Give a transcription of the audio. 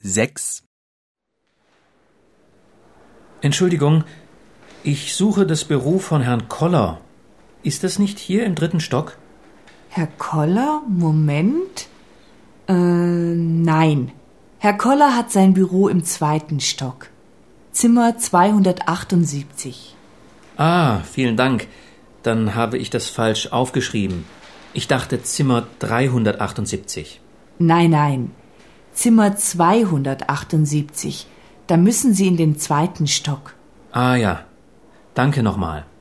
6. Entschuldigung, ich suche das Büro von Herrn Koller. Ist das nicht hier im 3. Stock? Herr Koller? Moment. Nein. Herr Koller hat sein Büro im 2. Stock. Zimmer 278. Ah, vielen Dank. Dann habe ich das falsch aufgeschrieben. Ich dachte Zimmer 378. Nein. Zimmer 278. Da müssen Sie in den 2. Stock. Ah ja, danke nochmal.